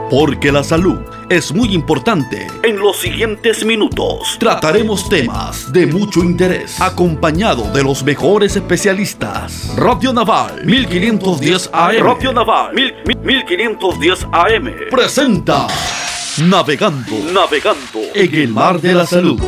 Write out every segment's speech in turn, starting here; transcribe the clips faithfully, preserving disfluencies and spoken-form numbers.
Porque la salud es muy importante. En los siguientes minutos trataremos temas de mucho interés, acompañado de los mejores especialistas. Radio Naval mil quinientos diez A M. Radio Naval mil quinientos diez A M presenta Navegando, navegando en el mar de la salud.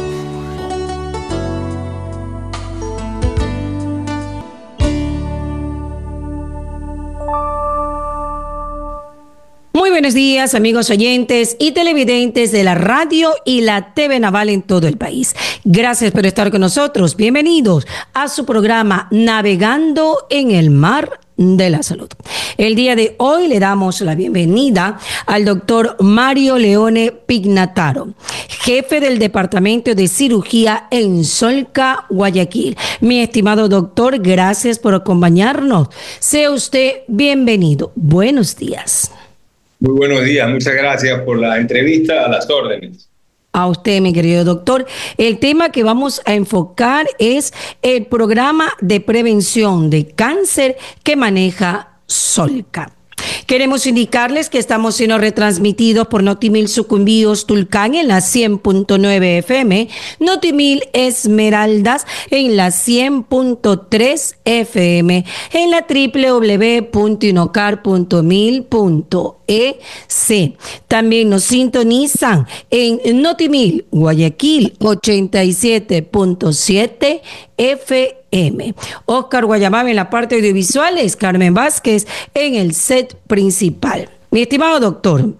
Muy buenos días, amigos oyentes y televidentes de la radio y la T V Naval en todo el país. Gracias por estar con nosotros. Bienvenidos a su programa Navegando en el Mar de la Salud. El día de hoy le damos la bienvenida al doctor Mario Leone Pignataro, jefe del Departamento de Cirugía en Solca, Guayaquil. Mi estimado doctor, gracias por acompañarnos. Sea usted bienvenido. Buenos días. Muy buenos días, muchas gracias por la entrevista, a las órdenes. A usted, mi querido doctor. El tema que vamos a enfocar es el programa de prevención de cáncer que maneja Solca. Queremos indicarles que estamos siendo retransmitidos por Notimil Sucumbíos Tulcán en la cien punto nueve F M, Notimil Esmeraldas en la cien punto tres F M, en la doble u doble u doble u punto inocar punto mil punto e c. También nos sintonizan en Notimil Guayaquil ochenta y siete punto siete F M. Oscar Guayamame en la parte audiovisuales, Carmen Vázquez en el set principal. Mi estimado doctor,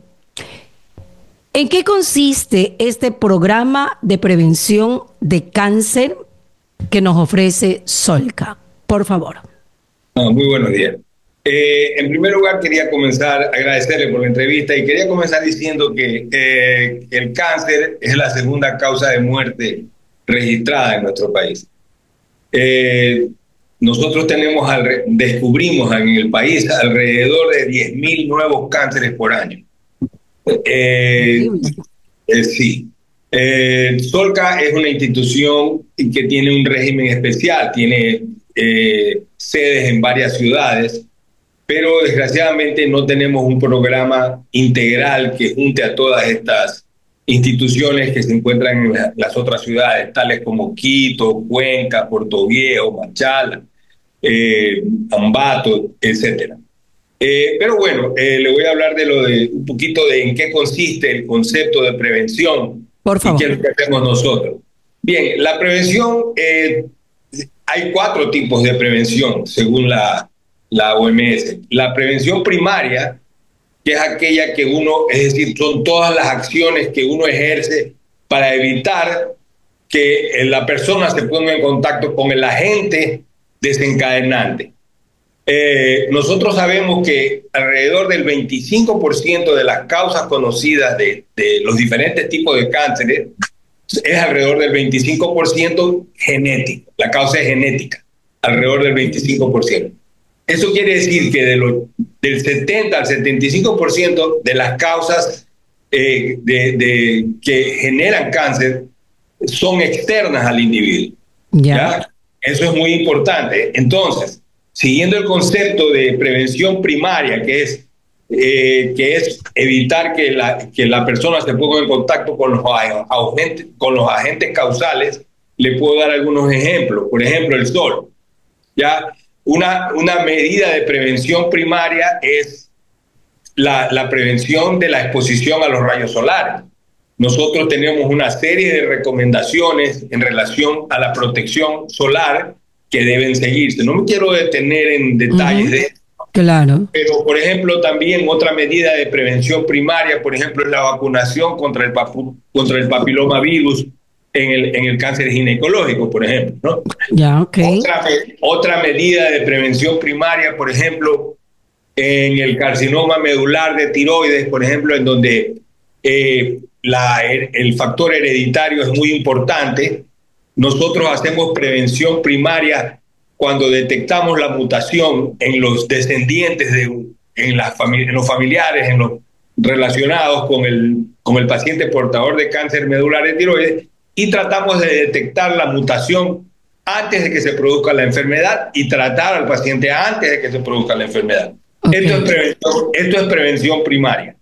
¿en qué consiste este programa de prevención de cáncer que nos ofrece Solca? Por favor. Ah, muy buenos días. Eh, en primer lugar, quería comenzar a agradecerle por la entrevista y quería comenzar diciendo que eh, el cáncer es la segunda causa de muerte registrada en nuestro país. Eh, nosotros tenemos al, descubrimos en el país alrededor de diez mil nuevos cánceres por año. Eh, eh, sí. Eh, Solca es una institución que tiene un régimen especial, tiene eh, sedes en varias ciudades, pero desgraciadamente no tenemos un programa integral que junte a todas estas instituciones que se encuentran en la, las otras ciudades, tales como Quito, Cuenca, Portoviejo, Machala, eh, Ambato, etcétera. Eh, pero bueno, eh, le voy a hablar de lo de un poquito de en qué consiste el concepto de prevención. Por favor. Y qué es lo que hacemos nosotros. Bien, la prevención, eh, hay cuatro tipos de prevención según la, la O M S. La prevención primaria, que es aquella que uno, es decir, son todas las acciones que uno ejerce para evitar que la persona se ponga en contacto con el agente desencadenante. Eh, nosotros sabemos que alrededor del veinticinco por ciento de las causas conocidas de, de los diferentes tipos de cánceres es alrededor del veinticinco por ciento genético. La causa es genética, alrededor del veinticinco por ciento. Eso quiere decir que de lo, del setenta al setenta y cinco por ciento de las causas eh, de, de, que generan cáncer son externas al individuo. Ya. ¿Ya? Eso es muy importante. Entonces, siguiendo el concepto de prevención primaria, que es, eh, que es evitar que la, que la persona se ponga en contacto con los, agentes, con los agentes causales, le puedo dar algunos ejemplos. Por ejemplo, el sol. ¿Ya? Una, una medida de prevención primaria es la, la prevención de la exposición a los rayos solares. Nosotros tenemos una serie de recomendaciones en relación a la protección solar que deben seguirse. No me quiero detener en detalles uh-huh. de esto. Claro. Pero, por ejemplo, también otra medida de prevención primaria, por ejemplo, es la vacunación contra el, papu, contra el papilomavirus en el, en el cáncer ginecológico, por ejemplo, ¿no? Ya, ok. Otra, otra medida de prevención primaria, por ejemplo, en el carcinoma medular de tiroides, por ejemplo, en donde eh, la, el factor hereditario es muy importante. Nosotros hacemos prevención primaria cuando detectamos la mutación en los descendientes, de, en, las fami- en los familiares, en los relacionados con el, con el paciente portador de cáncer medular de tiroides, y tratamos de detectar la mutación antes de que se produzca la enfermedad y tratar al paciente antes de que se produzca la enfermedad. Okay. Esto es prevención, esto es prevención primaria.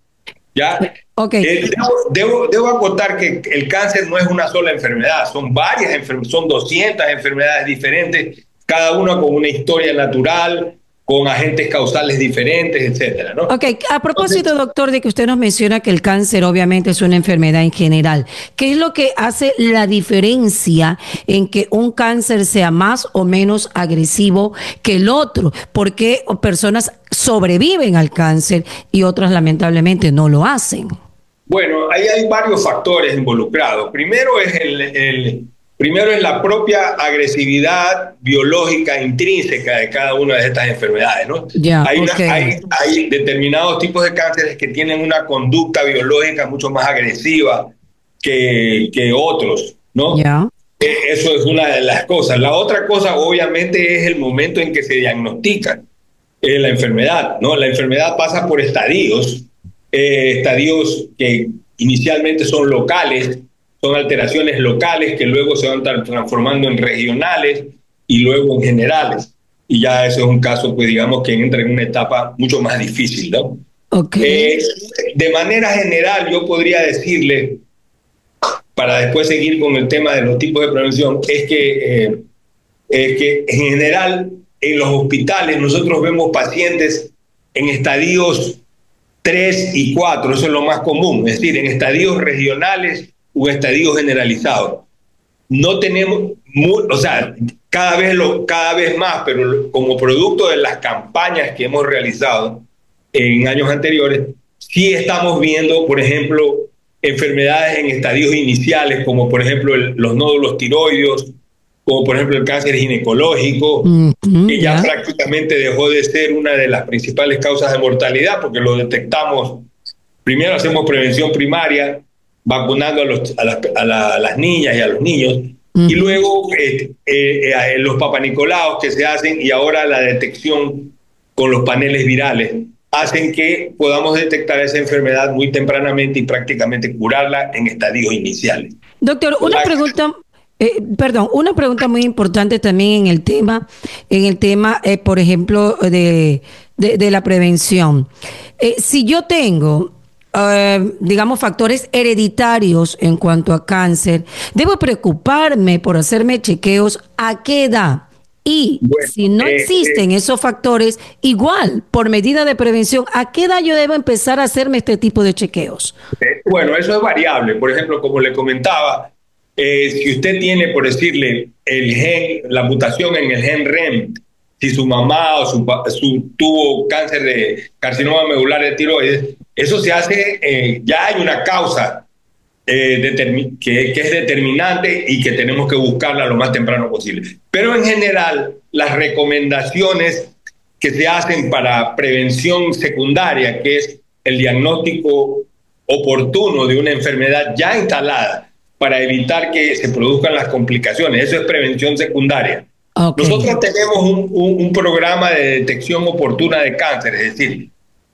¿Ya? Okay. Eh, debo, debo, debo acotar que el cáncer no es una sola enfermedad, son varias enfermedades, son doscientas enfermedades diferentes, cada una con una historia natural, con agentes causales diferentes, etcétera, ¿no? Ok, a propósito, Entonces, doctor, de que usted nos menciona que el cáncer obviamente es una enfermedad en general, ¿qué es lo que hace la diferencia en que un cáncer sea más o menos agresivo que el otro? ¿Por qué personas sobreviven al cáncer y otras lamentablemente no lo hacen? bueno, ahí hay varios factores involucrados. Primero es, el, el, primero es la propia agresividad biológica intrínseca de cada una de estas enfermedades, ¿no? Ya, Hay, una, ok. hay, hay determinados tipos de cánceres que tienen una conducta biológica mucho más agresiva que, que otros, ¿no? Ya. Eh, Eso es una de las cosas. La otra cosa, obviamente, es el momento en que se diagnostica eh, la enfermedad, ¿no? La enfermedad pasa por estadios, eh, estadios que inicialmente son locales, son alteraciones locales que luego se van transformando en regionales y luego en generales. Y ya eso es un caso, pues digamos, que entra en una etapa mucho más difícil, ¿no? Ok. Eh, de manera general, yo podría decirle, para después seguir con el tema de los tipos de prevención, es que, eh, es que en general en los hospitales nosotros vemos pacientes en estadios tres y cuatro, eso es lo más común, es decir, en estadios regionales o estadios generalizados. No tenemos, muy, o sea, cada vez, lo, cada vez más, pero como producto de las campañas que hemos realizado en años anteriores, sí estamos viendo, por ejemplo, enfermedades en estadios iniciales, como por ejemplo el, los nódulos tiroideos, como por ejemplo el cáncer ginecológico, Mm -hmm, que ya yeah. prácticamente dejó de ser una de las principales causas de mortalidad, porque lo detectamos, primero hacemos prevención primaria, vacunando a, los, a, las, a, la, a las niñas y a los niños, Mm y -hmm. luego eh, eh, eh, los papanicolaos que se hacen y ahora la detección con los paneles virales hacen que podamos detectar esa enfermedad muy tempranamente y prácticamente curarla en estadios iniciales. Doctor, una pregunta, eh, perdón, una pregunta muy importante también en el tema, en el tema, eh, por ejemplo, de, de, de la prevención. Eh, si yo tengo, eh, digamos, factores hereditarios en cuanto a cáncer, ¿debo preocuparme por hacerme chequeos a qué edad? Y Bueno, si no eh, existen eh, esos factores, igual, por medida de prevención, ¿a qué edad yo debo empezar a hacerme este tipo de chequeos? eh, bueno, eso es variable. Por ejemplo, como le comentaba, eh, si usted tiene, por decirle, el gen, la mutación en el gen R E M, si su mamá o su, su tuvo cáncer de carcinoma medular de tiroides, eso se hace, eh, ya hay una causa eh, que, que es determinante y que tenemos que buscarla lo más temprano posible. Pero en general, las recomendaciones que se hacen para prevención secundaria, que es el diagnóstico oportuno de una enfermedad ya instalada para evitar que se produzcan las complicaciones, eso es prevención secundaria. Okay. Nosotros tenemos un, un, un programa de detección oportuna de cáncer, es decir,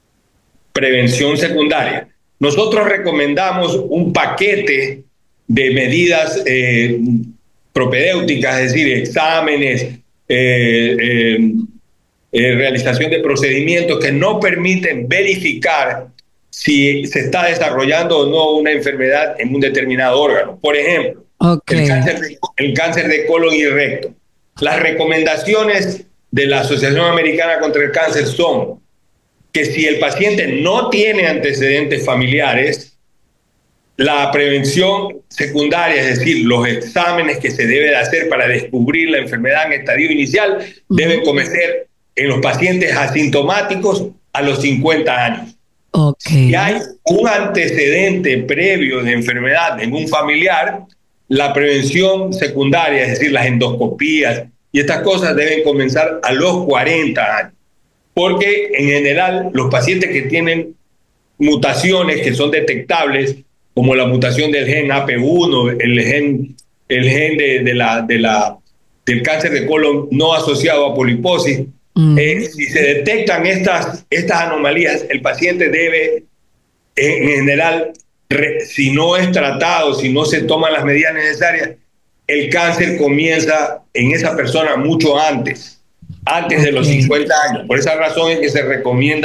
prevención secundaria. Nosotros recomendamos un paquete de medidas eh, propedéuticas, es decir, exámenes, eh, eh, eh, realización de procedimientos que no permiten verificar si se está desarrollando o no una enfermedad en un determinado órgano. Por ejemplo, okay. el, cáncer de, el cáncer de colon y recto. Las recomendaciones de la Asociación Americana contra el Cáncer son que si el paciente no tiene antecedentes familiares, la prevención secundaria, es decir, los exámenes que se debe de hacer para descubrir la enfermedad en estadio inicial, uh-huh. deben comenzar en los pacientes asintomáticos a los cincuenta años. Okay. Si hay un antecedente previo de enfermedad en un familiar, la prevención secundaria, es decir, las endoscopías y estas cosas deben comenzar a los cuarenta años. Porque en general los pacientes que tienen mutaciones que son detectables, como la mutación del gen A P uno, el gen, el gen de, de la, de la, del cáncer de colon no asociado a poliposis, uh-huh. eh, si se detectan estas, estas anomalías, el paciente debe, en general, re, si no es tratado, si no se toman las medidas necesarias, el cáncer comienza en esa persona mucho antes. Antes okay. de los cincuenta años. Por esa razón es que se recomienda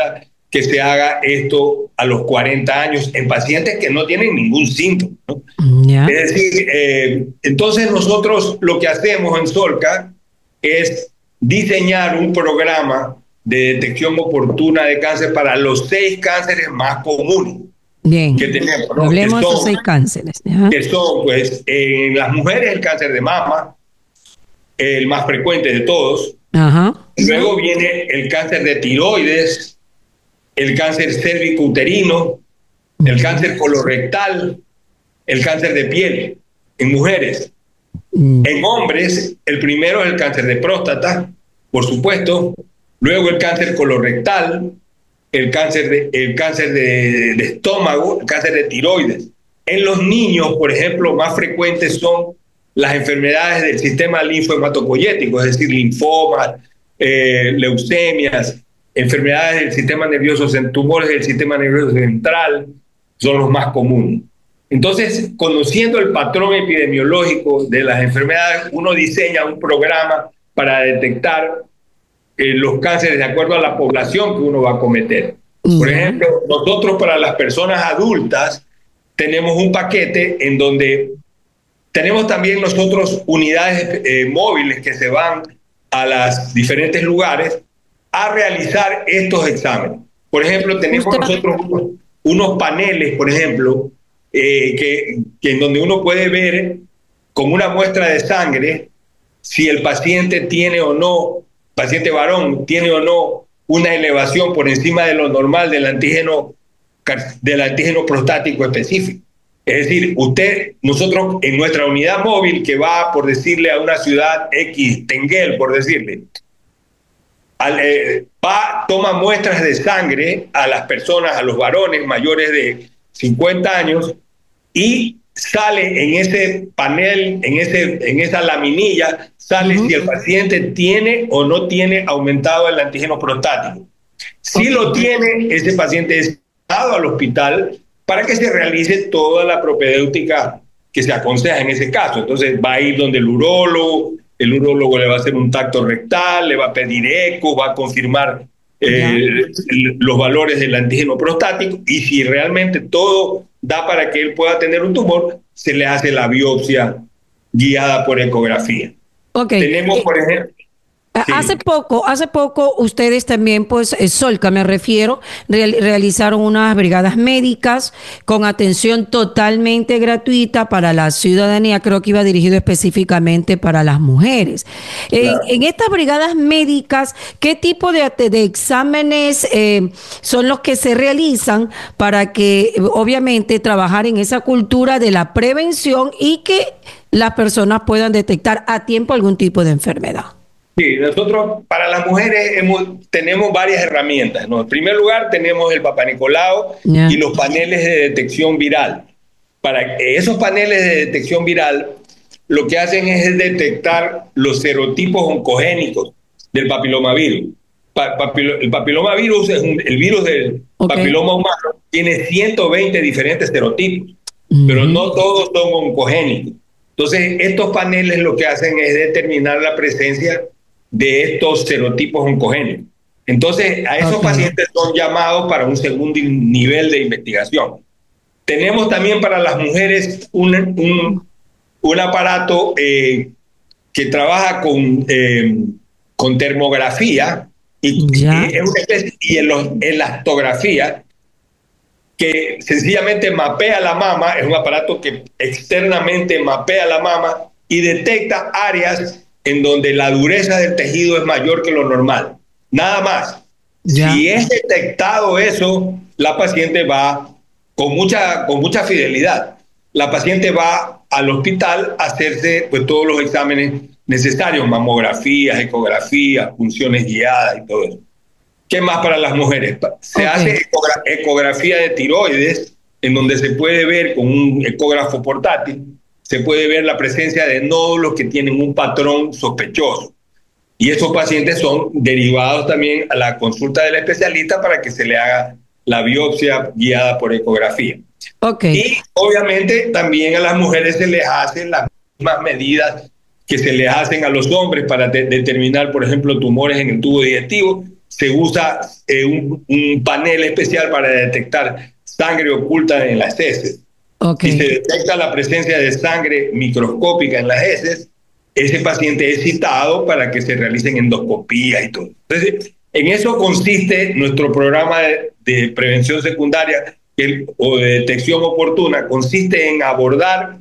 que se haga esto a los cuarenta años en pacientes que no tienen ningún síntoma, ¿no? Yeah. Es decir, eh, entonces nosotros lo que hacemos en Solca es diseñar un programa de detección oportuna de cáncer para los seis cánceres más comunes. Bien, que tenemos, ¿no? hablemos que son, de esos seis cánceres. ¿Ya? Que son, pues, en las mujeres el cáncer de mama, el más frecuente de todos. Ajá. Luego viene el cáncer de tiroides, el cáncer cérvico-uterino, el cáncer colorectal, el cáncer de piel en mujeres. Mm. En hombres, el primero es el cáncer de próstata, por supuesto. Luego el cáncer colorectal, el cáncer de, el cáncer de, de estómago, el cáncer de tiroides. En los niños, por ejemplo, más frecuentes son las enfermedades del sistema linfohematopoyético, es decir, linfomas, eh, leucemias, enfermedades del sistema nervioso, tumores del sistema nervioso central, son los más comunes. Entonces, conociendo el patrón epidemiológico de las enfermedades, uno diseña un programa para detectar eh, los cánceres de acuerdo a la población que uno va a cometer. Por ejemplo, nosotros para las personas adultas tenemos un paquete en donde tenemos también nosotros unidades eh, móviles que se van a los diferentes lugares a realizar estos exámenes. Por ejemplo, tenemos Usted... nosotros unos, unos paneles, por ejemplo, eh, que, que en donde uno puede ver con una muestra de sangre si el paciente tiene o no, paciente varón, tiene o no una elevación por encima de lo normal del antígeno, del antígeno prostático específico. Es decir, usted, nosotros en nuestra unidad móvil que va, por decirle, a una ciudad X, Tenguel, por decirle, al, eh, va, toma muestras de sangre a las personas, a los varones mayores de cincuenta años y sale en ese panel, en, ese, en esa laminilla, sale uh-huh. si el paciente tiene o no tiene aumentado el antígeno prostático. Si okay. lo tiene, ese paciente es llevado al hospital para que se realice toda la propedéutica que se aconseja en ese caso. Entonces va a ir donde el urólogo, el urólogo le va a hacer un tacto rectal, le va a pedir eco, va a confirmar eh, los valores del antígeno prostático y si realmente todo da para que él pueda tener un tumor, se le hace la biopsia guiada por ecografía. Okay. Tenemos, por ejemplo... Sí. Hace poco, hace poco ustedes también, pues, Solca me refiero, real, realizaron unas brigadas médicas con atención totalmente gratuita para la ciudadanía, creo que iba dirigido específicamente para las mujeres. Claro. En, en estas brigadas médicas, ¿qué tipo de, de exámenes eh, son los que se realizan para que, obviamente, trabajar en esa cultura de la prevención y que las personas puedan detectar a tiempo algún tipo de enfermedad? Sí, nosotros para las mujeres hemos, tenemos varias herramientas, ¿no? En primer lugar tenemos el Papa Nicolau yeah. y los paneles de detección viral. Para esos paneles de detección viral lo que hacen es detectar los serotipos oncogénicos del papilomavirus. Pa, papilo, el papilomavirus es un, el virus del okay. papiloma humano, tiene ciento veinte diferentes serotipos, mm-hmm. pero no todos son oncogénicos. Entonces estos paneles lo que hacen es determinar la presencia de estos serotipos oncogénicos. Entonces, a esos okay. pacientes son llamados para un segundo nivel de investigación. Tenemos también para las mujeres un, un, un aparato eh, que trabaja con, eh, con termografía y, y, es una especie, y elastografía que sencillamente mapea la mama, es un aparato que externamente mapea la mama y detecta áreas en donde la dureza del tejido es mayor que lo normal. Nada más. Ya. Si es detectado eso, la paciente va con mucha, con mucha fidelidad. La paciente va al hospital a hacerse pues, todos los exámenes necesarios, mamografías, ecografías, funciones guiadas y todo eso. ¿Qué más para las mujeres? Se okay. hace ecografía de tiroides, en donde se puede ver con un ecógrafo portátil, se puede ver la presencia de nódulos que tienen un patrón sospechoso. Y esos pacientes son derivados también a la consulta del especialista para que se le haga la biopsia guiada por ecografía. Okay. Y obviamente también a las mujeres se les hacen las mismas medidas que se les hacen a los hombres para de determinar, por ejemplo, tumores en el tubo digestivo. se usa eh, un, un panel especial para detectar sangre oculta en las heces. Okay. Si se detecta la presencia de sangre microscópica en las heces, ese paciente es citado para que se realicen endoscopías y todo. Entonces, en eso consiste nuestro programa de, de prevención secundaria el, o de detección oportuna, consiste en abordar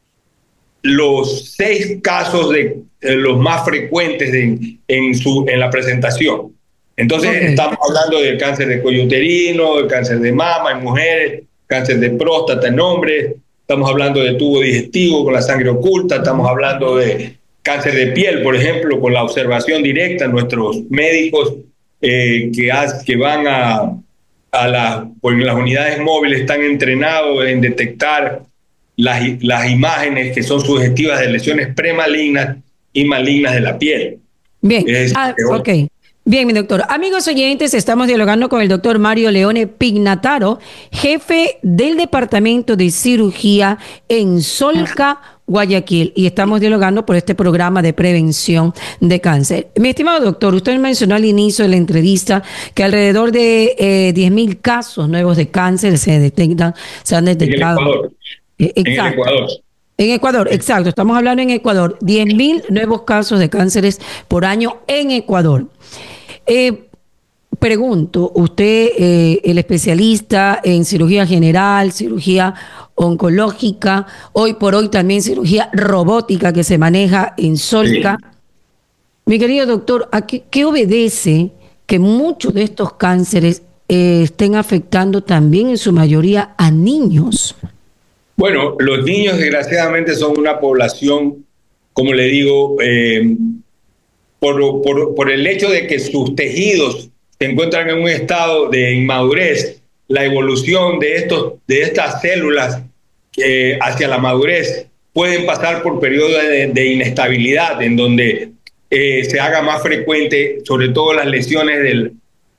los seis casos de eh, los más frecuentes de, en, su, en la presentación. Entonces, okay. estamos hablando del cáncer de cuello uterino, del cáncer de mama en mujeres, cáncer de próstata en hombres, estamos hablando de tubo digestivo con la sangre oculta, estamos hablando de cáncer de piel, por ejemplo, con la observación directa. Nuestros médicos eh, que, has, que van a, a la, pues en las unidades móviles están entrenados en detectar las, las imágenes que son sugestivas de lesiones premalignas y malignas de la piel. Bien, es, ah, ok. Bien, mi doctor. Amigos oyentes, estamos dialogando con el doctor Mario Leone Pignataro, jefe del Departamento de Cirugía en Solca, Guayaquil, y estamos dialogando por este programa de prevención de cáncer. Mi estimado doctor, usted mencionó al inicio de la entrevista que alrededor de eh, diez mil casos nuevos de cáncer se detectan, se han detectado. En el Ecuador. Eh, exacto. En el Ecuador. En Ecuador, exacto. Estamos hablando en Ecuador. diez mil nuevos casos de cánceres por año en Ecuador. Eh, pregunto, usted, eh, el especialista en cirugía general, cirugía oncológica, hoy por hoy también cirugía robótica que se maneja en Solca. Sí. Mi querido doctor, ¿a qué, qué obedece que muchos de estos cánceres eh, estén afectando también en su mayoría a niños? Bueno, los niños desgraciadamente son una población, como le digo, eh, por, por, por el hecho de que sus tejidos se encuentran en un estado de inmadurez, la evolución de, estos, de estas células eh, hacia la madurez pueden pasar por periodos de, de inestabilidad, en donde eh, se haga más frecuente, sobre todo las lesiones del,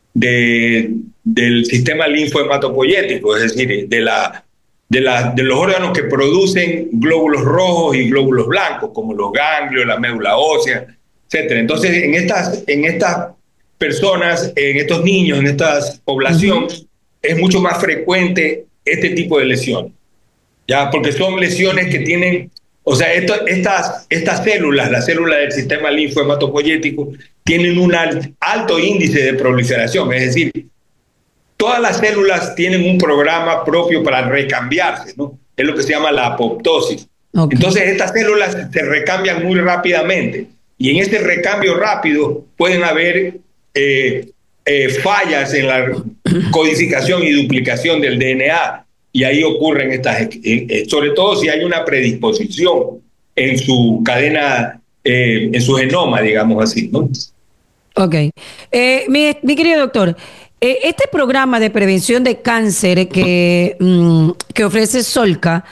de, del sistema linfohematopoyético, es decir, de, la, de, la, de los órganos que producen glóbulos rojos y glóbulos blancos, como los ganglios, la médula ósea, etcétera. Entonces, en estas, en estas personas, en estos niños, en esta población, uh-huh. es mucho más frecuente este tipo de lesiones, ¿ya? Porque son lesiones que tienen, o sea, esto, estas, estas células, las células del sistema linfohematopoyético, tienen un alto índice de proliferación, es decir, todas las células tienen un programa propio para recambiarse, ¿no? Es lo que se llama la apoptosis. Okay. Entonces, estas células se recambian muy rápidamente. Y en este recambio rápido pueden haber eh, eh, fallas en la codificación y duplicación del D N A. Y ahí ocurren estas, eh, sobre todo si hay una predisposición en su cadena, eh, en su genoma, digamos así, ¿no? Ok. Eh, mi, mi querido doctor, eh, este programa de prevención de cáncer que, mm, que ofrece Solca,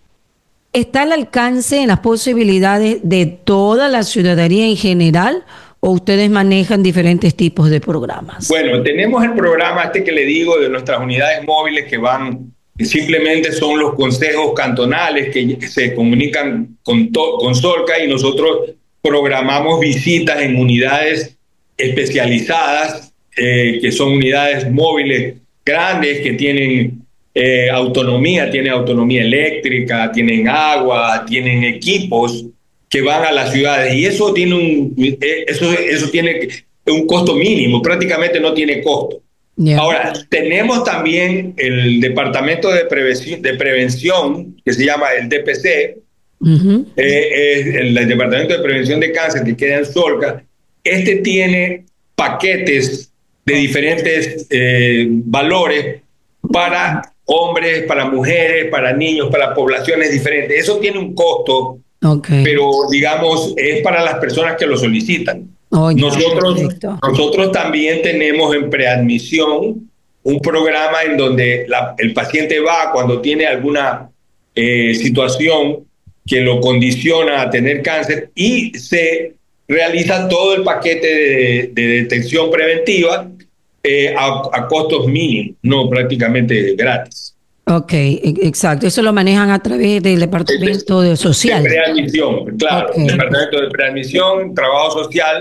¿está al alcance en las posibilidades de toda la ciudadanía en general o ustedes manejan diferentes tipos de programas? Bueno, tenemos el programa este que le digo de nuestras unidades móviles que van, que simplemente son los consejos cantonales que se comunican con, to, con Solca, y nosotros programamos visitas en unidades especializadas, eh, que son unidades móviles grandes que tienen Eh, autonomía, tienen autonomía eléctrica, tienen agua, tienen equipos que van a las ciudades, y eso tiene un eh, eso, eso tiene un costo mínimo, prácticamente no tiene costo. Yeah. Ahora, tenemos también el departamento de prevención, de prevención que se llama el D P C, uh-huh. eh, eh, el, el departamento de prevención de cáncer que queda en Solca. Este tiene paquetes de diferentes eh, valores para hombres, para mujeres, para niños, para poblaciones diferentes. Eso tiene un costo, okay. pero digamos es para las personas que lo solicitan. Oh, nosotros, nosotros también tenemos en preadmisión un programa en donde la, el paciente va cuando tiene alguna eh, situación que lo condiciona a tener cáncer, y se realiza todo el paquete de, de detección preventiva Eh, a, a costos mínimos, no prácticamente gratis. Ok, exacto. Eso lo manejan a través del Departamento de Social. De preadmisión, claro. Okay. Departamento de Preadmisión, Trabajo Social,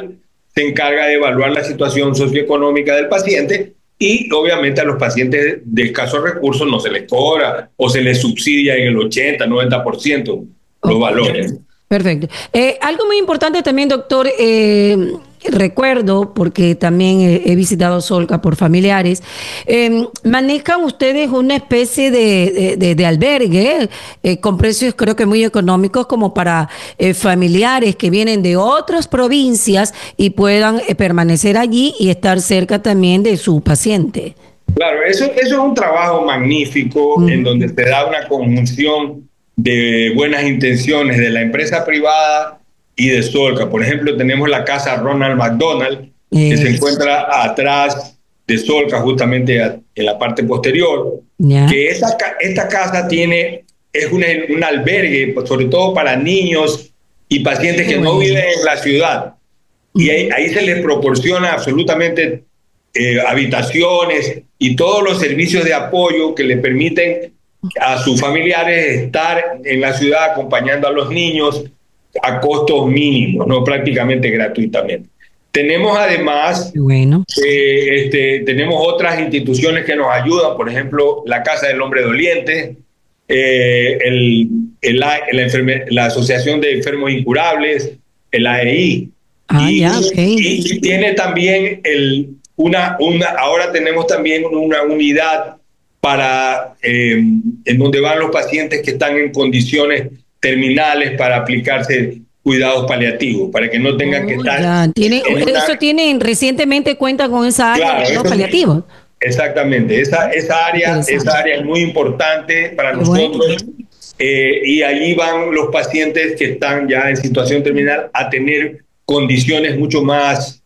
se encarga de evaluar la situación socioeconómica del paciente y obviamente a los pacientes de escasos recursos no se les cobra o se les subsidia en el ochenta, noventa por ciento los Ok. valores. Perfecto. Eh, algo muy importante también, doctor, eh, recuerdo, porque también he, he visitado Solca por familiares, eh, manejan ustedes una especie de, de, de- de albergue eh, con precios creo que muy económicos como para eh, familiares que vienen de otras provincias y puedan eh, permanecer allí y estar cerca también de su paciente. Claro, eso, eso es un trabajo magnífico en Ujú. donde se da una conjunción de buenas intenciones de la empresa privada y de Solca. Por ejemplo, tenemos la casa Ronald McDonald, que se Eh, encuentra atrás de Solca, justamente a- en la parte posterior, ya. que esta, ca- esta casa tiene, es una- un albergue, pues, sobre todo para niños y pacientes Qué que no viven bueno. en la ciudad. Y ahí, Ujú. ahí se les proporciona absolutamente eh, habitaciones y todos los servicios de apoyo que le permiten a sus familiares estar en la ciudad acompañando a los niños a costos mínimos, no prácticamente gratuitamente. Tenemos además, Qué bueno. eh, este, tenemos otras instituciones que nos ayudan, por ejemplo, la Casa del Hombre Doliente, eh, el, el, A- la, enferme- la Asociación de Enfermos Incurables, el A E I, Ah, y, ya, ok. y tiene también el, una, una, ahora tenemos también una unidad para, eh, en donde van los pacientes que están en condiciones terminales para aplicarse cuidados paliativos, para que no tengan que Oh, estar ya. Tiene, en eso una... tienen, recientemente cuenta con esa área de Claro, cuidados eso sí, paliativos. exactamente. Esa, esa, área, esa Interesante. área es muy importante para Qué bueno. nosotros, eh, y allí van los pacientes que están ya en situación terminal a tener condiciones mucho más,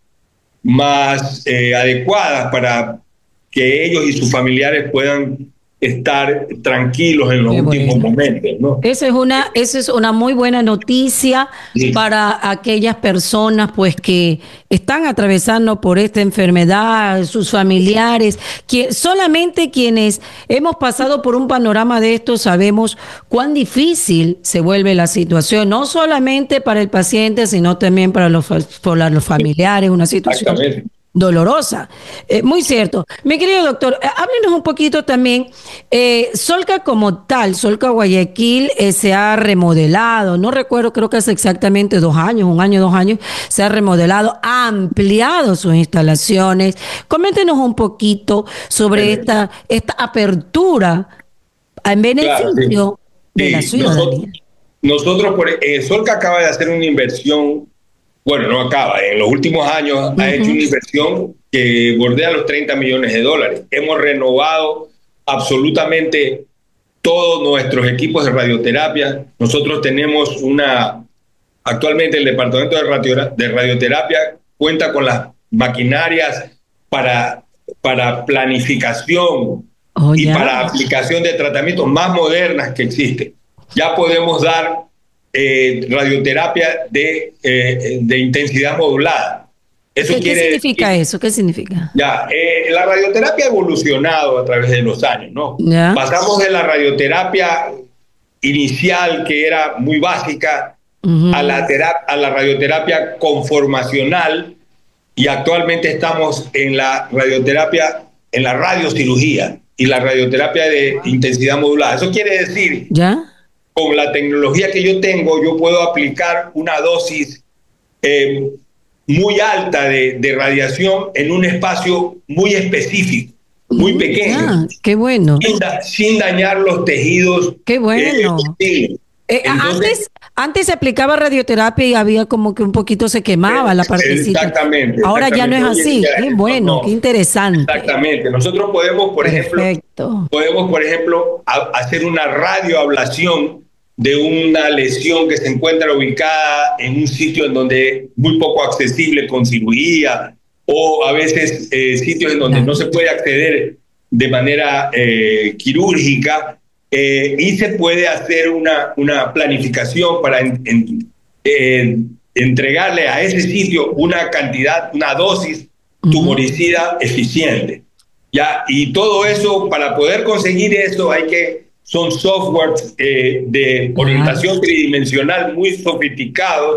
más eh, adecuadas para que ellos y sus familiares puedan estar tranquilos en los Qué últimos bueno. momentos, ¿no? Esa es una, esa es una muy buena noticia Sí, para aquellas personas pues que están atravesando por esta enfermedad, sus familiares, que solamente quienes hemos pasado por un panorama de esto sabemos cuán difícil se vuelve la situación, no solamente para el paciente, sino también para los, fa- para los familiares, una situación exactamente. dolorosa. Eh, muy cierto. Mi querido doctor, eh, háblenos un poquito también. Eh, Solca como tal, Solca Guayaquil eh, se ha remodelado. No recuerdo, creo que hace exactamente dos años, un año, dos años, se ha remodelado, ha ampliado sus instalaciones. Coméntenos un poquito sobre Bueno, esta, esta apertura en claro, sí. beneficio de la Sí, nosotros, ciudadanía. nosotros por, eh, Solca acaba de hacer una inversión, bueno, no acaba, en los últimos años ha hecho Ujú. una inversión que bordea los treinta millones de dólares. Hemos renovado absolutamente todos nuestros equipos de radioterapia. Nosotros tenemos una, actualmente el departamento de, radio, de radioterapia cuenta con las maquinarias para, para planificación Oh, y ya. para aplicación de tratamientos más modernas que existen. Ya podemos dar eh, radioterapia de, eh, de intensidad modulada. Eso ¿Qué, qué quiere significa decir, eso? ¿Qué significa? ya, eh, la radioterapia ha evolucionado a través de los años, ¿no? Ya. Pasamos de la radioterapia inicial, que era muy básica, a Ujú. la, a la radioterapia conformacional, y actualmente estamos en la radioterapia, en la radiocirugía y la radioterapia de intensidad modulada. Eso quiere decir, ¿Ya? con la tecnología que yo tengo, yo puedo aplicar una dosis eh, muy alta de, de radiación en un espacio muy específico, muy Mm, pequeño, ya, qué bueno, sin, da, sin dañar los tejidos. qué Eh, bueno. sí. Eh, Entonces, antes, antes se aplicaba radioterapia y había como que un poquito se quemaba la partecita. exactamente, Ahora ya no exactamente. es Hoy en así. día, Qué no, bueno, qué no, interesante. exactamente. Nosotros podemos, por ejemplo, Perfecto. podemos, por ejemplo, a, hacer una radioablación de una lesión que se encuentra ubicada en un sitio en donde es muy poco accesible con cirugía, o a veces eh, sitios en donde no Claro. se puede acceder de manera eh, quirúrgica, eh, y se puede hacer una, una planificación para en, en, eh, entregarle a ese sitio una cantidad, una dosis Ujú. tumoricida eficiente. ¿Ya? Y todo eso, para poder conseguir eso, hay que, son softwares eh, de Claro. orientación tridimensional muy sofisticados,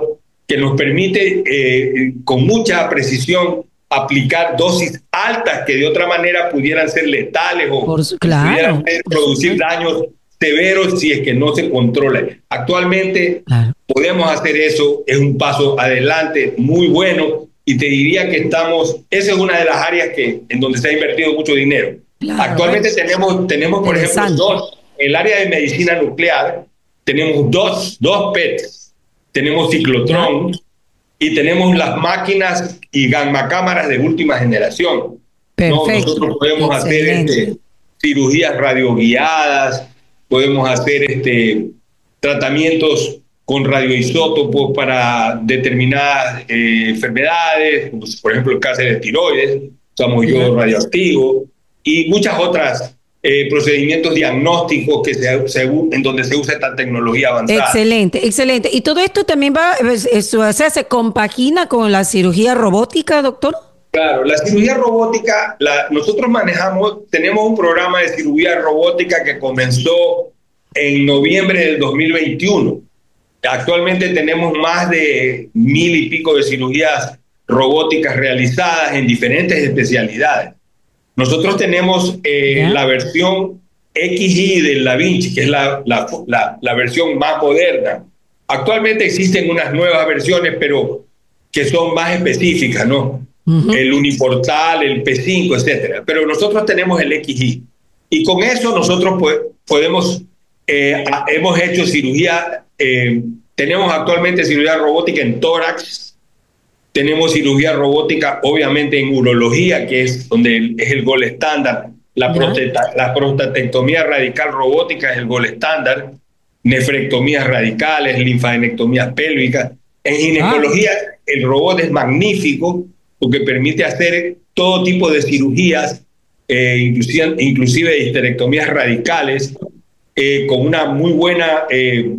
que nos permite eh, con mucha precisión aplicar dosis altas que de otra manera pudieran ser letales o por, claro, pudieran ser, producir daños severos si es que no se controla. Actualmente claro. podemos hacer eso, es un paso adelante muy bueno, y te diría que estamos, esa es una de las áreas que, en donde se ha invertido mucho dinero. Claro, Actualmente bueno. tenemos, tenemos, por ejemplo, dos, en el área de medicina nuclear, tenemos dos, dos P E Ts, tenemos ciclotrón, ¿no? Y tenemos las máquinas y gamma-cámaras de última generación. ¿no? Nosotros podemos Excelente. hacer este, cirugías radioguiadas, podemos hacer este, tratamientos con radioisótopos para determinadas eh, enfermedades, como por ejemplo el cáncer de tiroides, usamos yodo radioactivo, y muchas otras Eh, procedimientos diagnósticos que se, se, en donde se usa esta tecnología avanzada. Excelente, excelente. ¿Y todo esto también va, eso, se, se compagina con la cirugía robótica, doctor? Claro, la cirugía robótica, la, nosotros manejamos, tenemos un programa de cirugía robótica que comenzó en noviembre del dos mil veintiuno. Actualmente tenemos más de mil y pico de cirugías robóticas realizadas en diferentes especialidades. Nosotros tenemos eh, la versión X I del Da Vinci, que es la, la, la, la versión más moderna. Actualmente existen unas nuevas versiones, pero que son más específicas, ¿no? Uh-huh. El Uniportal, el P cinco, etcétera. Pero nosotros tenemos el X I. Y con eso nosotros pues, podemos, eh, hemos hecho cirugía, eh, tenemos actualmente cirugía robótica en tórax. Tenemos cirugía robótica, obviamente, en urología, que es donde es el gol estándar. La, prostata, la prostatectomía radical robótica es el gol estándar. Nefrectomías radicales, linfadenectomías pélvicas. En ginecología, ah. el robot es magnífico porque permite hacer todo tipo de cirugías, eh, inclusive, inclusive histerectomías radicales, eh, con una muy buena, eh,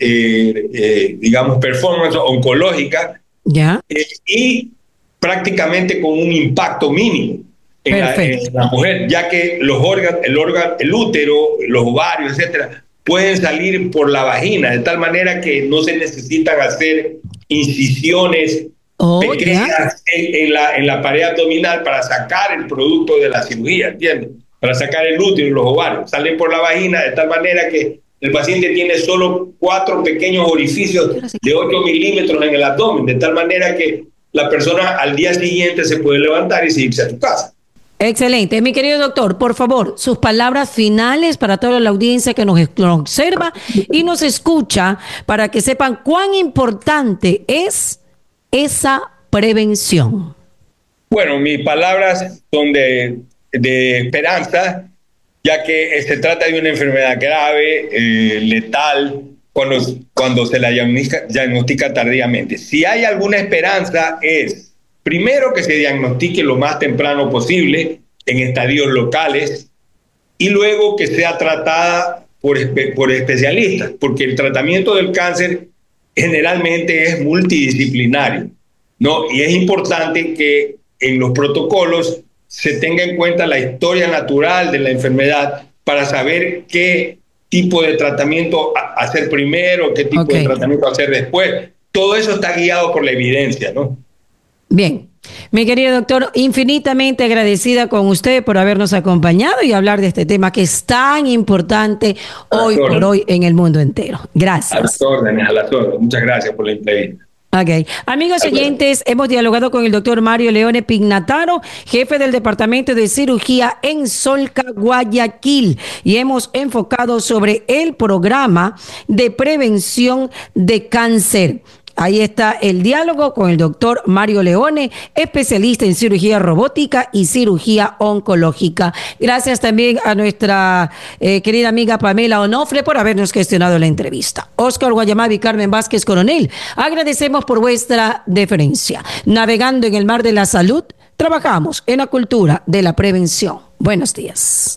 eh, eh, digamos, performance oncológica. Ya. Eh, y prácticamente con un impacto mínimo en la, en la mujer, ya que los órganos, el órgano, el útero, los ovarios, etcétera, pueden salir por la vagina, de tal manera que no se necesitan hacer incisiones oh, pequeñas en, en, la, en la pared abdominal para sacar el producto de la cirugía, ¿entiendes? Para sacar el útero y los ovarios. Salen por la vagina de tal manera que el paciente tiene solo cuatro pequeños orificios de ocho milímetros en el abdomen, de tal manera que la persona al día siguiente se puede levantar y irse a su casa. Excelente. Mi querido doctor, por favor, sus palabras finales para toda la audiencia que nos observa y nos escucha, para que sepan cuán importante es esa prevención. Bueno, mis palabras son de, de esperanza, ya que se trata de una enfermedad grave, eh, letal, cuando, cuando se la diagnostica, diagnostica tardíamente. Si hay alguna esperanza es, primero, que se diagnostique lo más temprano posible en estadios locales, y luego que sea tratada por, por especialistas, porque el tratamiento del cáncer generalmente es multidisciplinario, ¿no? Y es importante que en los protocolos se tenga en cuenta la historia natural de la enfermedad para saber qué tipo de tratamiento hacer primero, qué tipo okay. de tratamiento hacer después. Todo eso está guiado por la evidencia, ¿no? Bien. Mi querido doctor, infinitamente agradecida con usted por habernos acompañado y hablar de este tema que es tan importante hoy por hoy en el mundo entero. Gracias. A las órdenes, a las órdenes. Muchas gracias por la entrevista. Ok. Amigos oyentes, hemos dialogado con el doctor Mario Leone Pignataro, jefe del Departamento de Cirugía en Solca, Guayaquil, y hemos enfocado sobre el programa de prevención de cáncer. Ahí está el diálogo con el doctor Mario Leone, especialista en cirugía robótica y cirugía oncológica. Gracias también a nuestra eh, querida amiga Pamela Onofre por habernos gestionado la entrevista. Oscar Guayamabi y Carmen Vázquez Coronel, agradecemos por vuestra deferencia. Navegando en el mar de la salud, trabajamos en la cultura de la prevención. Buenos días.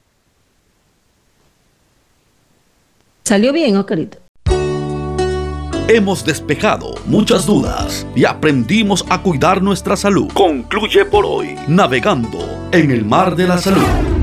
¿Salió bien, Oscarito? Hemos despejado muchas dudas y aprendimos a cuidar nuestra salud. Concluye por hoy Navegando en el Mar de la Salud.